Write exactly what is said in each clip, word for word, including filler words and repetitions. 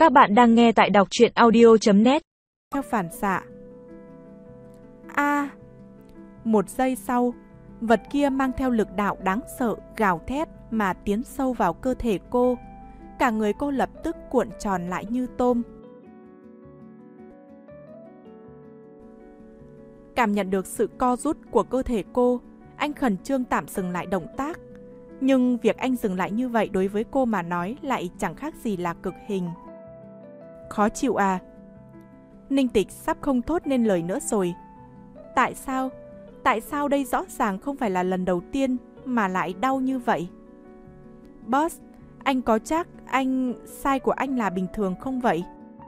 Các bạn đang nghe tại đọc truyện audio chấm net. Theo phản xạ. A. Một giây sau, vật kia mang theo lực đạo đáng sợ, gào thét mà tiến sâu vào cơ thể cô. Cả người cô lập tức cuộn tròn lại như tôm. Cảm nhận được sự co rút của cơ thể cô, anh khẩn trương tạm dừng lại động tác. Nhưng việc anh dừng lại như vậy đối với cô mà nói lại chẳng khác gì là cực hình. Khó chịu à? Ninh Tịch sắp không thốt nên lời nữa rồi. Tại sao? Tại sao đây rõ ràng không phải là lần đầu tiên mà lại đau như vậy? Boss, anh có chắc anh sai của anh là bình thường không vậy?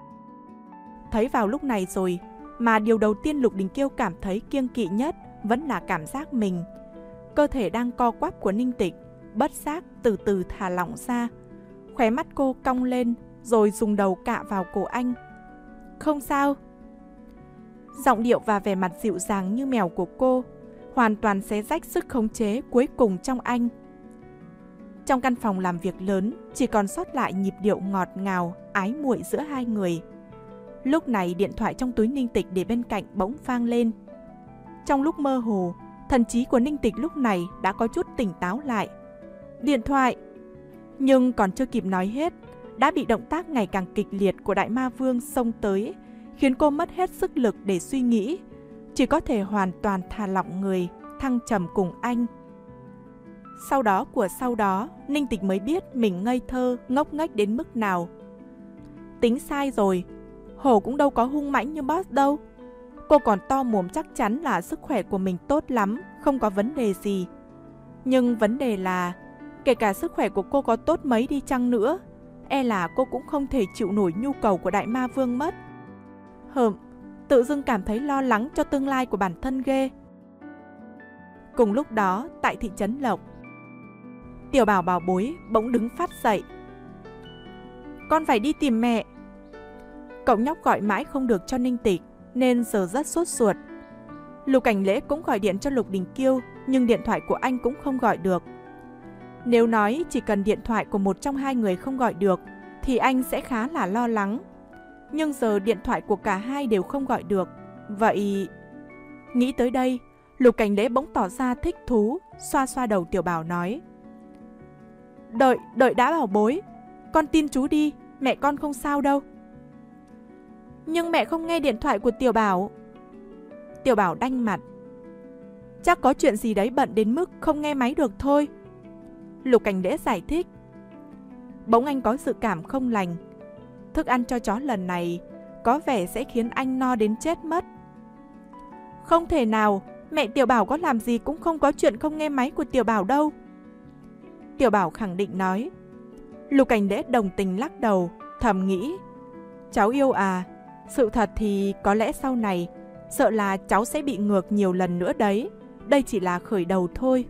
Thấy vào lúc này rồi mà điều đầu tiên Lục Đình Kiêu cảm thấy kiêng kỵ nhất vẫn là cảm giác mình. Cơ thể đang co quắp của Ninh Tịch bất giác từ từ thả lỏng ra. Khóe mắt cô cong lên rồi dùng đầu cạ vào cổ anh. Không sao. Giọng điệu và vẻ mặt dịu dàng như mèo của cô hoàn toàn xé rách sức khống chế cuối cùng trong anh. Trong căn phòng làm việc lớn chỉ còn sót lại nhịp điệu ngọt ngào, ái muội giữa hai người. Lúc này điện thoại trong túi Ninh Tịch để bên cạnh bỗng vang lên. Trong lúc mơ hồ, thần trí của Ninh Tịch lúc này đã có chút tỉnh táo lại. Điện thoại! Nhưng còn chưa kịp nói hết, đã bị động tác ngày càng kịch liệt của Đại Ma Vương xông tới, khiến cô mất hết sức lực để suy nghĩ, chỉ có thể hoàn toàn thả lỏng người, thăng trầm cùng anh. Sau đó của sau đó, Ninh Tịch mới biết mình ngây thơ, ngốc nghếch đến mức nào. Tính sai rồi, Hổ cũng đâu có hung mãnh như boss đâu. Cô còn to mồm chắc chắn là sức khỏe của mình tốt lắm, không có vấn đề gì. Nhưng vấn đề là, kể cả sức khỏe của cô có tốt mấy đi chăng nữa, e là cô cũng không thể chịu nổi nhu cầu của Đại Ma Vương mất. Hừm, tự dưng cảm thấy lo lắng cho tương lai của bản thân ghê. Cùng lúc đó, tại thị trấn Lộc, Tiểu Bảo bảo bối bỗng đứng phát dậy. Con phải đi tìm mẹ. Cậu nhóc gọi mãi không được cho Ninh Tịch, nên giờ rất sốt ruột. Lục Cảnh Lễ cũng gọi điện cho Lục Đình Kiêu, nhưng điện thoại của anh cũng không gọi được. Nếu nói chỉ cần điện thoại của một trong hai người không gọi được, thì anh sẽ khá là lo lắng. Nhưng giờ điện thoại của cả hai đều không gọi được. Vậy... Nghĩ tới đây, Lục Cảnh Lễ bỗng tỏ ra thích thú, xoa xoa đầu Tiểu Bảo nói. Đợi, đợi đã bảo bối. Con tin chú đi, mẹ con không sao đâu. Nhưng mẹ không nghe điện thoại của Tiểu Bảo. Tiểu Bảo đanh mặt. Chắc có chuyện gì đấy bận đến mức không nghe máy được thôi. Lục Cảnh Lễ giải thích. Bỗng anh có dự cảm không lành. Thức ăn cho chó lần này có vẻ sẽ khiến anh no đến chết mất. Không thể nào, mẹ Tiểu Bảo có làm gì cũng không có chuyện không nghe máy của Tiểu Bảo đâu. Tiểu Bảo khẳng định nói. Lục Cảnh Lễ đồng tình lắc đầu, thầm nghĩ. Cháu yêu à, sự thật thì có lẽ sau này, sợ là cháu sẽ bị ngược nhiều lần nữa đấy. Đây chỉ là khởi đầu thôi.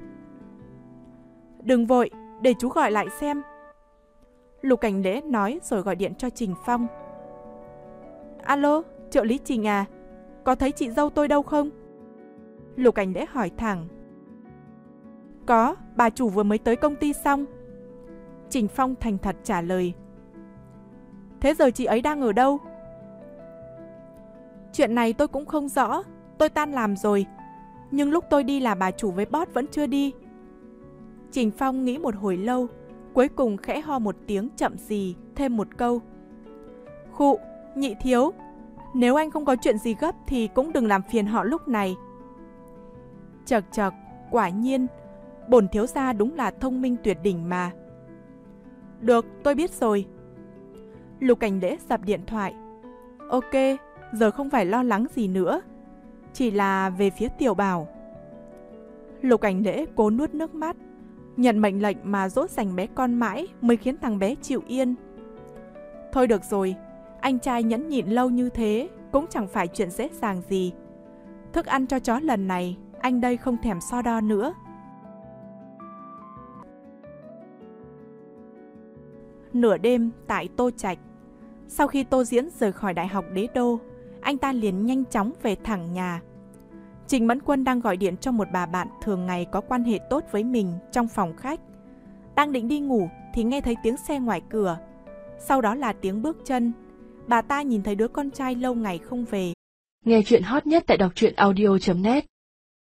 Đừng vội, để chú gọi lại xem. Lục Cảnh Lễ nói rồi gọi điện cho Trình Phong. Alo, trợ lý Trình à, có thấy chị dâu tôi đâu không? Lục Cảnh Lễ hỏi thẳng. Có, bà chủ vừa mới tới công ty xong. Trình Phong thành thật trả lời. Thế giờ chị ấy đang ở đâu? Chuyện này tôi cũng không rõ, tôi tan làm rồi. Nhưng lúc tôi đi là bà chủ với boss vẫn chưa đi. Trình Phong nghĩ một hồi lâu, cuối cùng khẽ ho một tiếng chậm gì, thêm một câu. Khụ, nhị thiếu, nếu anh không có chuyện gì gấp thì cũng đừng làm phiền họ lúc này. Chật chật, quả nhiên, bổn thiếu gia đúng là thông minh tuyệt đỉnh mà. Được, tôi biết rồi. Lục Cảnh Lễ dập điện thoại. Ok, giờ không phải lo lắng gì nữa. Chỉ là về phía Tiểu Bảo. Lục Cảnh Lễ cố nuốt nước mắt. Nhận mệnh lệnh mà dỗ dành bé con mãi mới khiến thằng bé chịu yên. Thôi được rồi, anh trai nhẫn nhịn lâu như thế cũng chẳng phải chuyện dễ dàng gì. Thức ăn cho chó lần này, anh đây không thèm so đo nữa. Nửa đêm tại Tô Trạch. Sau khi Tô Diễn rời khỏi Đại học Đế Đô, anh ta liền nhanh chóng về thẳng nhà. Trình Mẫn Quân đang gọi điện cho một bà bạn thường ngày có quan hệ tốt với mình trong phòng khách. Đang định đi ngủ thì nghe thấy tiếng xe ngoài cửa. Sau đó là tiếng bước chân. Bà ta nhìn thấy đứa con trai lâu ngày không về. Nghe chuyện hot nhất tại đọc truyện audio chấm net.